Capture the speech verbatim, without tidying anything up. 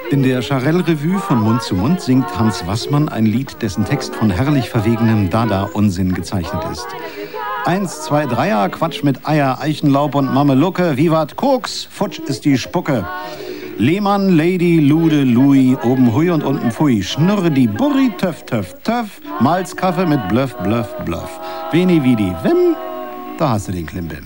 In der Charell-Revue von Mund zu Mund singt Hans Wassmann ein Lied, dessen Text von herrlich verwegenem Dada-Unsinn gezeichnet ist. Eins, zwei, Dreier, Quatsch mit Eier, Eichenlaub und Mamelucke, Vivat Koks, futsch ist die Spucke. Lehmann, Lady, Lude, Louis, oben hui und unten pfui, Schnurre die Burri, töff, töff, töff, Malzkaffee mit Bluff, Bluff, Bluff. Veni, vidi, vim, da hast du den Klimbim.